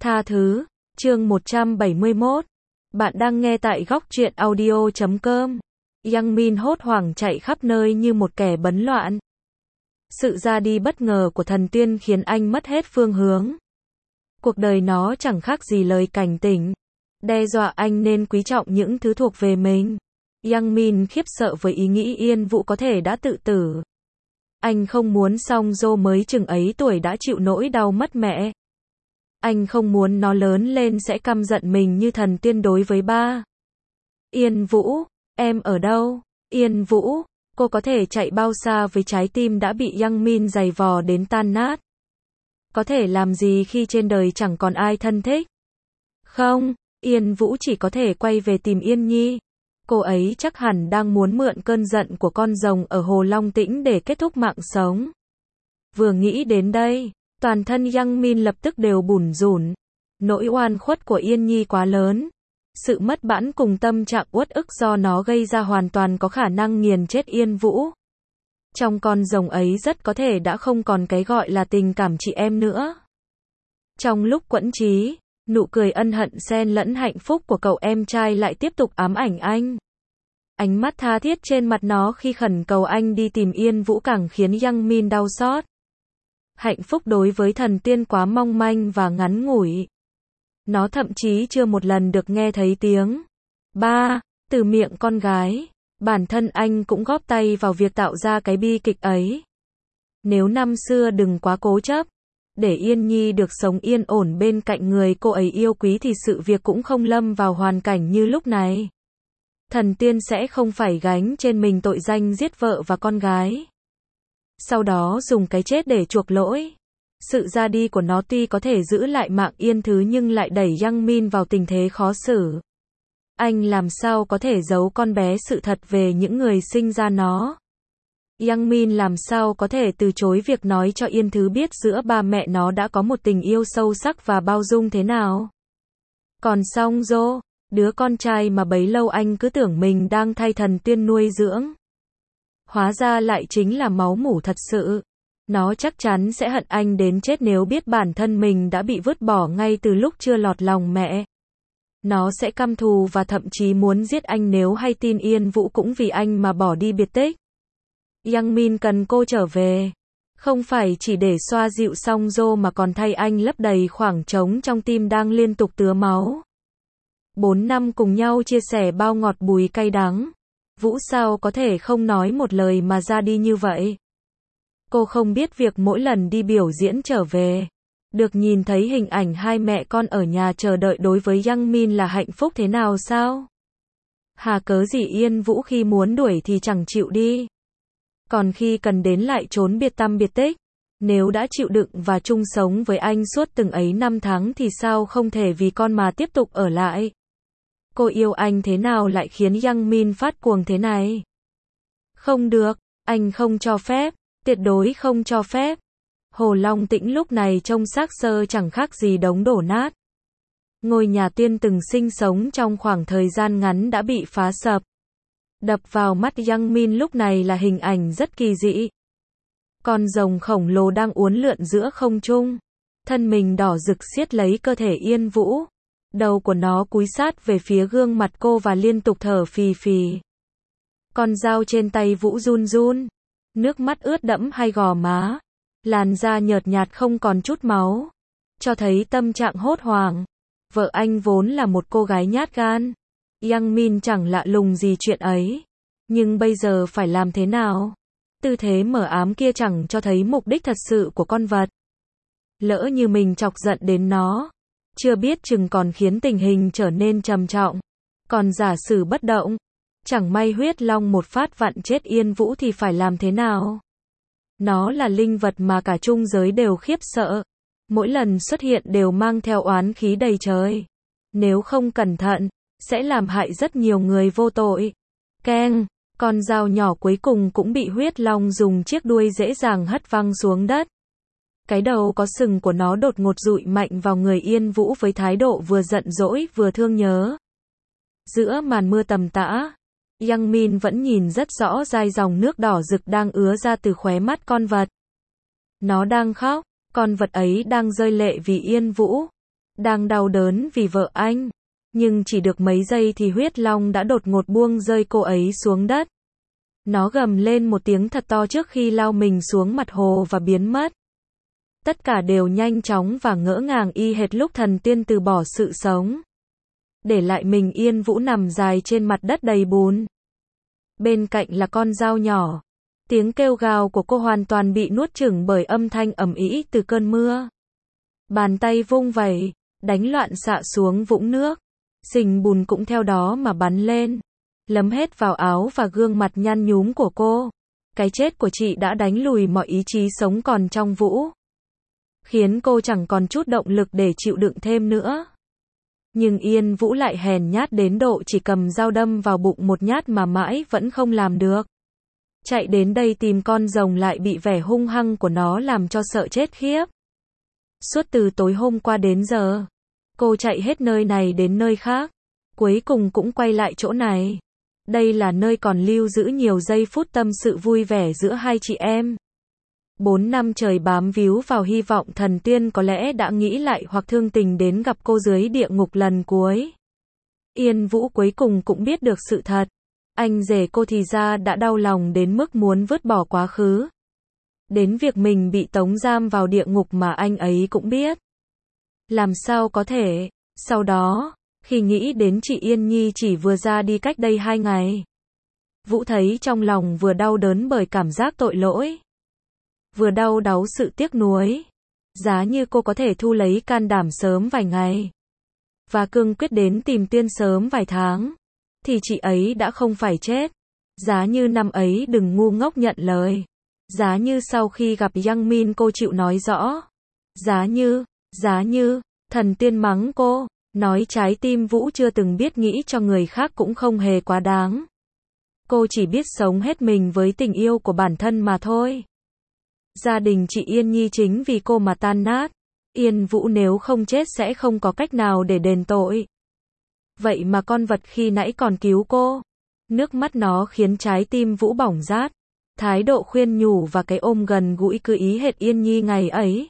Tha thứ, chương 171. Bạn đang nghe tại góc truyện audio.com. Yang Min hốt hoảng chạy khắp nơi như một kẻ bấn loạn. Sự ra đi bất ngờ của thần tiên khiến anh mất hết phương hướng. Cuộc đời nó chẳng khác gì lời cảnh tỉnh, đe dọa anh nên quý trọng những thứ thuộc về mình. Yang Min khiếp sợ với ý nghĩ Yên Vũ có thể đã tự tử. Anh không muốn Song Jo mới chừng ấy tuổi đã chịu nỗi đau mất mẹ. Anh không muốn nó lớn lên sẽ căm giận mình như thần tiên đối với ba. Yên Vũ, em ở đâu? Yên Vũ, cô có thể chạy bao xa với trái tim đã bị Yang Min giày vò đến tan nát? Có thể làm gì khi trên đời chẳng còn ai thân thích? Không, Yên Vũ chỉ có thể quay về tìm Yên Nhi. Cô ấy chắc hẳn đang muốn mượn cơn giận của con rồng ở Hồ Long Tĩnh để kết thúc mạng sống. Vừa nghĩ đến đây, toàn thân Yang Min lập tức đều bủn rủn. Nỗi oan khuất của Yên Nhi quá lớn. Sự mất bẵng cùng tâm trạng uất ức do nó gây ra hoàn toàn có khả năng nghiền chết Yên Vũ. Trong con rồng ấy rất có thể đã không còn cái gọi là tình cảm chị em nữa. Trong lúc quẫn trí, nụ cười ân hận xen lẫn hạnh phúc của cậu em trai lại tiếp tục ám ảnh anh. Ánh mắt tha thiết trên mặt nó khi khẩn cầu anh đi tìm Yên Vũ càng khiến Yang Min đau xót. Hạnh phúc đối với thần tiên quá mong manh và ngắn ngủi. Nó thậm chí chưa một lần được nghe thấy tiếng ba từ miệng con gái. Bản thân anh cũng góp tay vào việc tạo ra cái bi kịch ấy. Nếu năm xưa đừng quá cố chấp, để Yên Nhi được sống yên ổn bên cạnh người cô ấy yêu quý thì sự việc cũng không lâm vào hoàn cảnh như lúc này. Thần tiên sẽ không phải gánh trên mình tội danh giết vợ và con gái. Sau đó dùng cái chết để chuộc lỗi. Sự ra đi của nó tuy có thể giữ lại mạng Yên Thứ nhưng lại đẩy Yang Min vào tình thế khó xử. Anh làm sao có thể giấu con bé sự thật về những người sinh ra nó. Yang Min làm sao có thể từ chối việc nói cho Yên Thứ biết giữa ba mẹ nó đã có một tình yêu sâu sắc và bao dung thế nào. Còn Song Jo, đứa con trai mà bấy lâu anh cứ tưởng mình đang thay thần tiên nuôi dưỡng, hóa ra lại chính là máu mủ thật sự. Nó chắc chắn sẽ hận anh đến chết nếu biết bản thân mình đã bị vứt bỏ ngay từ lúc chưa lọt lòng mẹ. Nó sẽ căm thù và thậm chí muốn giết anh nếu hay tin Yên Vũ cũng vì anh mà bỏ đi biệt tích. Yang Min cần cô trở về. Không phải chỉ để xoa dịu Song Jo mà còn thay anh lấp đầy khoảng trống trong tim đang liên tục tứa máu. 4 năm cùng nhau chia sẻ bao ngọt bùi cay đắng. Vũ sao có thể không nói một lời mà ra đi như vậy? Cô không biết việc mỗi lần đi biểu diễn trở về, được nhìn thấy hình ảnh hai mẹ con ở nhà chờ đợi đối với Yang Min là hạnh phúc thế nào sao? Hà cớ gì Yên Vũ khi muốn đuổi thì chẳng chịu đi. Còn khi cần đến lại trốn biệt tăm biệt tích. Nếu đã chịu đựng và chung sống với anh suốt từng ấy năm tháng thì sao không thể vì con mà tiếp tục ở lại? Cô yêu anh thế nào lại khiến Yang Min phát cuồng thế này? Không được, anh không cho phép, tuyệt đối không cho phép. Hồ Long Tĩnh lúc này trông xác xơ chẳng khác gì đống đổ nát. Ngôi nhà tiên từng sinh sống trong khoảng thời gian ngắn đã bị phá sập. Đập vào mắt Yang Min lúc này là hình ảnh rất kỳ dị. Con rồng khổng lồ đang uốn lượn giữa không trung. Thân mình đỏ rực siết lấy cơ thể Yên Vũ. Đầu của nó cúi sát về phía gương mặt cô và liên tục thở phì phì. Con dao trên tay Vũ run run. Nước mắt ướt đẫm hai gò má. Làn da nhợt nhạt không còn chút máu. Cho thấy tâm trạng hốt hoảng. Vợ anh vốn là một cô gái nhát gan. Yang Min chẳng lạ lùng gì chuyện ấy. Nhưng bây giờ phải làm thế nào? Tư thế mờ ám kia chẳng cho thấy mục đích thật sự của con vật. Lỡ như mình chọc giận đến nó, chưa biết chừng còn khiến tình hình trở nên trầm trọng. Còn giả sử bất động, chẳng may huyết long một phát vặn chết Yên Vũ thì phải làm thế nào? Nó là linh vật mà cả trung giới đều khiếp sợ. Mỗi lần xuất hiện đều mang theo oán khí đầy trời. Nếu không cẩn thận, sẽ làm hại rất nhiều người vô tội. Keng, con dao nhỏ cuối cùng cũng bị huyết long dùng chiếc đuôi dễ dàng hất văng xuống đất. Cái đầu có sừng của nó đột ngột dụi mạnh vào người Yên Vũ với thái độ vừa giận dỗi vừa thương nhớ. Giữa màn mưa tầm tã, Yang Min vẫn nhìn rất rõ dai dòng nước đỏ rực đang ứa ra từ khóe mắt con vật. Nó đang khóc, con vật ấy đang rơi lệ vì Yên Vũ. đang đau đớn vì vợ anh. Nhưng chỉ được mấy giây thì huyết long đã đột ngột buông rơi cô ấy xuống đất. Nó gầm lên một tiếng thật to trước khi lao mình xuống mặt hồ và biến mất. Tất cả đều nhanh chóng và ngỡ ngàng y hệt lúc thần tiên từ bỏ sự sống. Để lại mình Yên Vũ nằm dài trên mặt đất đầy bùn. Bên cạnh là con dao nhỏ. Tiếng kêu gào của cô hoàn toàn bị nuốt chửng bởi âm thanh ầm ĩ từ cơn mưa. Bàn tay vung vẩy, đánh loạn xạ xuống vũng nước. Sình bùn cũng theo đó mà bắn lên, lấm hết vào áo và gương mặt nhăn nhúm của cô. Cái chết của chị đã đánh lùi mọi ý chí sống còn trong Vũ, khiến cô chẳng còn chút động lực để chịu đựng thêm nữa. Nhưng Yên Vũ lại hèn nhát đến độ chỉ cầm dao đâm vào bụng một nhát mà mãi vẫn không làm được. Chạy đến đây tìm con rồng lại bị vẻ hung hăng của nó làm cho sợ chết khiếp. Suốt từ tối hôm qua đến giờ, cô chạy hết nơi này đến nơi khác, cuối cùng cũng quay lại chỗ này. Đây là nơi còn lưu giữ nhiều giây phút tâm sự vui vẻ giữa hai chị em. 4 năm trời bám víu vào hy vọng thần tiên có lẽ đã nghĩ lại hoặc thương tình đến gặp cô dưới địa ngục lần cuối. Yên Vũ cuối cùng cũng biết được sự thật. Anh rể cô thì ra đã đau lòng đến mức muốn vứt bỏ quá khứ. Đến việc mình bị tống giam vào địa ngục mà anh ấy cũng biết. Làm sao có thể? Sau đó, khi nghĩ đến chị Yên Nhi chỉ vừa ra đi cách đây 2 ngày, Vũ thấy trong lòng vừa đau đớn bởi cảm giác tội lỗi, vừa đau đáu sự tiếc nuối. Giá như cô có thể thu lấy can đảm sớm vài ngày, và cương quyết đến tìm Tiên sớm vài tháng, thì chị ấy đã không phải chết. Giá như năm ấy đừng ngu ngốc nhận lời. Giá như sau khi gặp Yang Min cô chịu nói rõ. Giá như, thần tiên mắng cô, nói trái tim Vũ chưa từng biết nghĩ cho người khác cũng không hề quá đáng. Cô chỉ biết sống hết mình với tình yêu của bản thân mà thôi. Gia đình chị Yên Nhi chính vì cô mà tan nát. Yên Vũ nếu không chết sẽ không có cách nào để đền tội. Vậy mà con vật khi nãy còn cứu cô. Nước mắt nó khiến trái tim Vũ bỏng rát. Thái độ khuyên nhủ và cái ôm gần gũi cứ ý hệt Yên Nhi ngày ấy.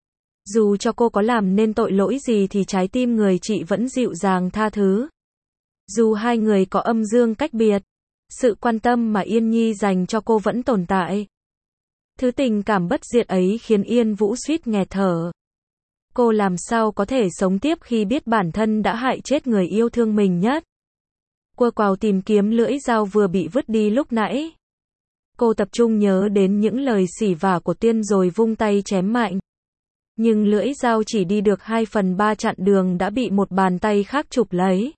Dù cho cô có làm nên tội lỗi gì thì trái tim người chị vẫn dịu dàng tha thứ. Dù hai người có âm dương cách biệt, sự quan tâm mà Yên Nhi dành cho cô vẫn tồn tại. Thứ tình cảm bất diệt ấy khiến Yên Vũ suýt nghẹt thở. Cô làm sao có thể sống tiếp khi biết bản thân đã hại chết người yêu thương mình nhất. Quơ quào tìm kiếm lưỡi dao vừa bị vứt đi lúc nãy. Cô tập trung nhớ đến những lời xỉ vả của Tiên rồi vung tay chém mạnh. Nhưng lưỡi dao chỉ đi được 2/3 chặng đường đã bị một bàn tay khác chụp lấy.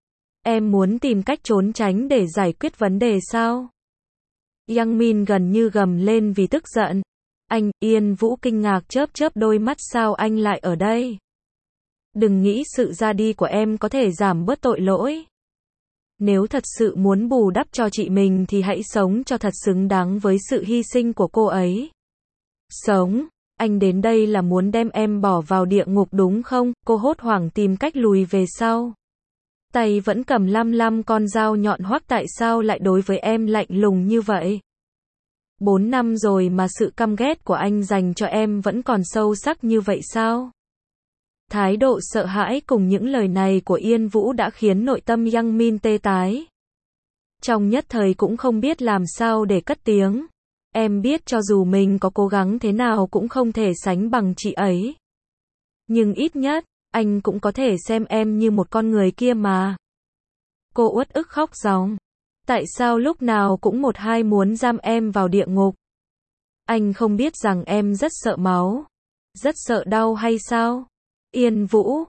Em muốn tìm cách trốn tránh để giải quyết vấn đề sao? Yang Min gần như gầm lên vì tức giận. Anh, Yên Vũ kinh ngạc chớp chớp đôi mắt, sao anh lại ở đây? Đừng nghĩ sự ra đi của em có thể giảm bớt tội lỗi. Nếu thật sự muốn bù đắp cho chị mình thì hãy sống cho thật xứng đáng với sự hy sinh của cô ấy. Sống? Anh đến đây là muốn đem em bỏ vào địa ngục đúng không? Cô hốt hoảng tìm cách lùi về sau. Tay vẫn cầm lăm con dao nhọn hoắt, tại sao lại đối với em lạnh lùng như vậy? 4 năm rồi mà sự căm ghét của anh dành cho em vẫn còn sâu sắc như vậy sao? Thái độ sợ hãi cùng những lời này của Yên Vũ đã khiến nội tâm Yang Min tê tái. Trong nhất thời cũng không biết làm sao để cất tiếng. Em biết cho dù mình có cố gắng thế nào cũng không thể sánh bằng chị ấy. Nhưng ít nhất, anh cũng có thể xem em như một con người kia mà. Cô uất ức khóc ròng. Tại sao lúc nào cũng một hai muốn giam em vào địa ngục? Anh không biết rằng em rất sợ máu, rất sợ đau hay sao? Yên Vũ,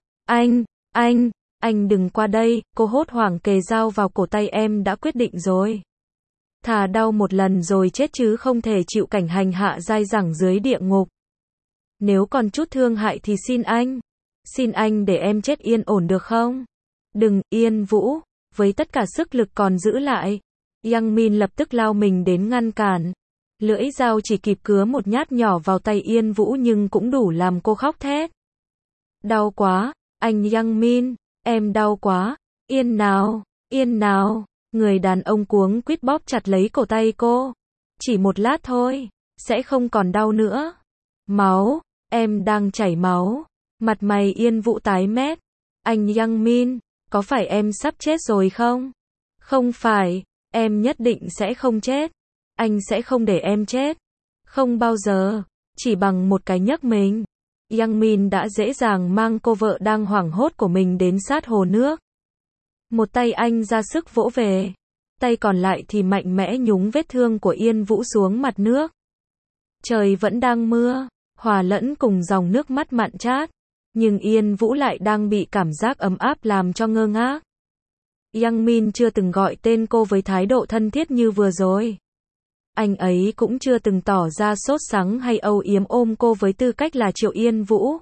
anh đừng qua đây, cô hốt hoảng kề dao vào cổ tay. Em đã quyết định rồi. Thà đau một lần rồi chết chứ không thể chịu cảnh hành hạ dai dẳng dưới địa ngục. Nếu còn chút thương hại thì xin anh để em chết yên ổn được không? Đừng, Yên Vũ, với tất cả sức lực còn giữ lại. Yang Min lập tức lao mình đến ngăn cản. Lưỡi dao chỉ kịp cứa một nhát nhỏ vào tay Yên Vũ nhưng cũng đủ làm cô khóc thét. Đau quá, anh Yang Min, em đau quá, yên nào. Người đàn ông cuống quýt bóp chặt lấy cổ tay cô. Chỉ một lát thôi, sẽ không còn đau nữa. Máu, em đang chảy máu. Mặt mày Yên Vũ tái mét. Anh Yang Min, có phải em sắp chết rồi không? Không phải, em nhất định sẽ không chết. Anh sẽ không để em chết. Không bao giờ. Chỉ bằng một cái nhấc mình, Yang Min đã dễ dàng mang cô vợ đang hoảng hốt của mình đến sát hồ nước. Một tay anh ra sức vỗ về, tay còn lại thì mạnh mẽ nhúng vết thương của Yên Vũ xuống mặt nước. Trời vẫn đang mưa, hòa lẫn cùng dòng nước mắt mặn chát, nhưng Yên Vũ lại đang bị cảm giác ấm áp làm cho ngơ ngác. Yang Min chưa từng gọi tên cô với thái độ thân thiết như vừa rồi. Anh ấy cũng chưa từng tỏ ra sốt sắng hay âu yếm ôm cô với tư cách là Triệu Yên Vũ.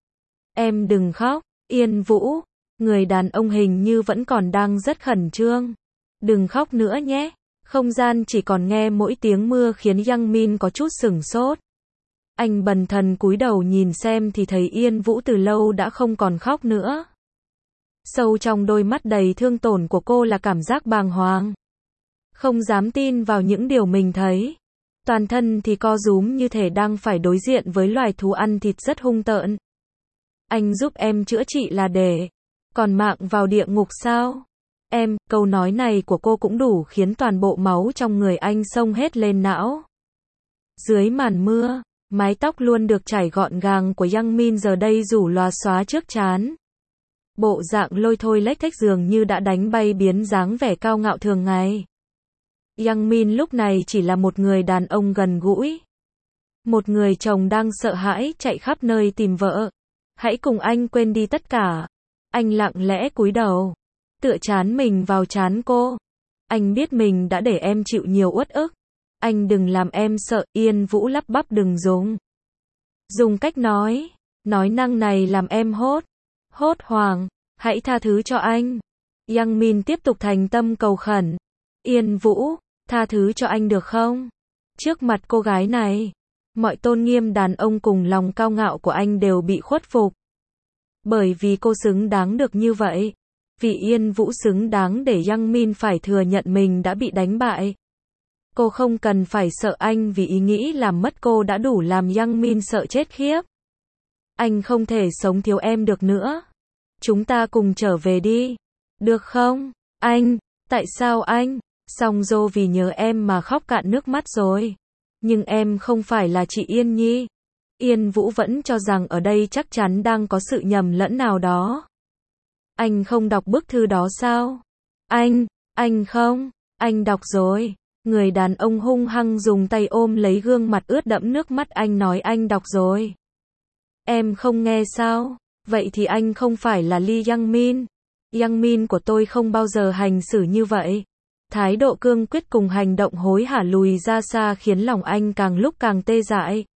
Em đừng khóc, Yên Vũ. Người đàn ông hình như vẫn còn đang rất khẩn trương. Đừng khóc nữa nhé. Không gian chỉ còn nghe mỗi tiếng mưa khiến Yang Min có chút sửng sốt. Anh bần thần cúi đầu nhìn xem thì thấy Yên Vũ từ lâu đã không còn khóc nữa. Sâu trong đôi mắt đầy thương tổn của cô là cảm giác bàng hoàng. Không dám tin vào những điều mình thấy. Toàn thân thì co rúm như thể đang phải đối diện với loài thú ăn thịt rất hung tợn. Anh giúp em chữa trị là để còn mạng vào địa ngục sao? Em, câu nói này của cô cũng đủ khiến toàn bộ máu trong người anh xông hết lên não. Dưới màn mưa, mái tóc luôn được chải gọn gàng của Yang Min giờ đây rủ lòa xóa trước trán. Bộ dạng lôi thôi lếch thếch dường như đã đánh bay biến dáng vẻ cao ngạo thường ngày. Yang Min lúc này chỉ là một người đàn ông gần gũi. Một người chồng đang sợ hãi chạy khắp nơi tìm vợ. Hãy cùng anh quên đi tất cả. Anh lặng lẽ cúi đầu, tựa trán mình vào trán cô. Anh biết mình đã để em chịu nhiều uất ức. Anh đừng làm em sợ. Yên Vũ lắp bắp đừng dùng cách nói năng này làm em hốt hoảng. Hãy tha thứ cho anh. Yang Min tiếp tục thành tâm cầu khẩn. Yên Vũ, tha thứ cho anh được không? Trước mặt cô gái này, mọi tôn nghiêm đàn ông cùng lòng cao ngạo của anh đều bị khuất phục. Bởi vì cô xứng đáng được như vậy. Vì Yên Vũ xứng đáng để Yang Min phải thừa nhận mình đã bị đánh bại. Cô không cần phải sợ anh vì ý nghĩ làm mất cô đã đủ làm Yang Min sợ chết khiếp. Anh không thể sống thiếu em được nữa. Chúng ta cùng trở về đi. Được không? Anh, tại sao anh? Song Dô vì nhớ em mà khóc cạn nước mắt rồi. Nhưng em không phải là chị Yên Nhi. Yên Vũ vẫn cho rằng ở đây chắc chắn đang có sự nhầm lẫn nào đó. Anh không đọc bức thư đó sao? Anh không, anh đọc rồi. Người đàn ông hung hăng dùng tay ôm lấy gương mặt ướt đẫm nước mắt anh nói anh đọc rồi. Em không nghe sao? Vậy thì anh không phải là Lee Yang Min. Yang Min của tôi không bao giờ hành xử như vậy. Thái độ cương quyết cùng hành động hối hả lùi ra xa khiến lòng anh càng lúc càng tê dại.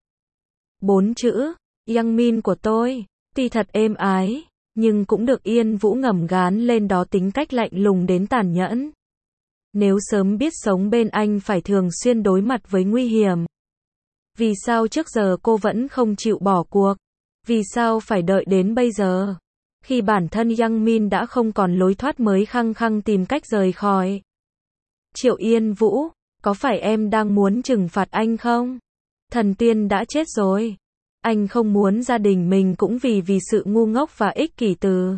4 chữ, Yang Min của tôi, tuy thật êm ái, nhưng cũng được Yên Vũ ngầm gán lên đó tính cách lạnh lùng đến tàn nhẫn. Nếu sớm biết sống bên anh phải thường xuyên đối mặt với nguy hiểm. Vì sao trước giờ cô vẫn không chịu bỏ cuộc? Vì sao phải đợi đến bây giờ? Khi bản thân Yang Min đã không còn lối thoát mới khăng khăng tìm cách rời khỏi. Triệu Yên Vũ, có phải em đang muốn trừng phạt anh không? Thần tiên đã chết rồi. Anh không muốn gia đình mình cũng vì sự ngu ngốc và ích kỷ từ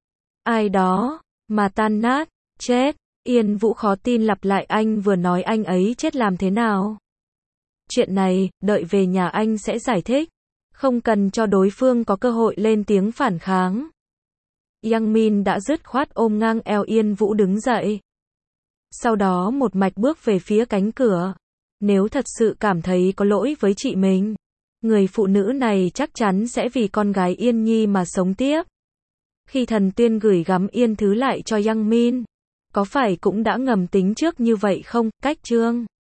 ai đó mà tan nát, chết. Yên Vũ khó tin lặp lại anh vừa nói anh ấy chết làm thế nào? Chuyện này, đợi về nhà anh sẽ giải thích. Không cần cho đối phương có cơ hội lên tiếng phản kháng. Yang Min đã dứt khoát ôm ngang eo Yên Vũ đứng dậy. Sau đó một mạch bước về phía cánh cửa. Nếu thật sự cảm thấy có lỗi với chị mình, người phụ nữ này chắc chắn sẽ vì con gái Yên Nhi mà sống tiếp. Khi thần tiên gửi gắm Yên Thứ lại cho Yang Min, có phải cũng đã ngầm tính trước như vậy không? Cách chương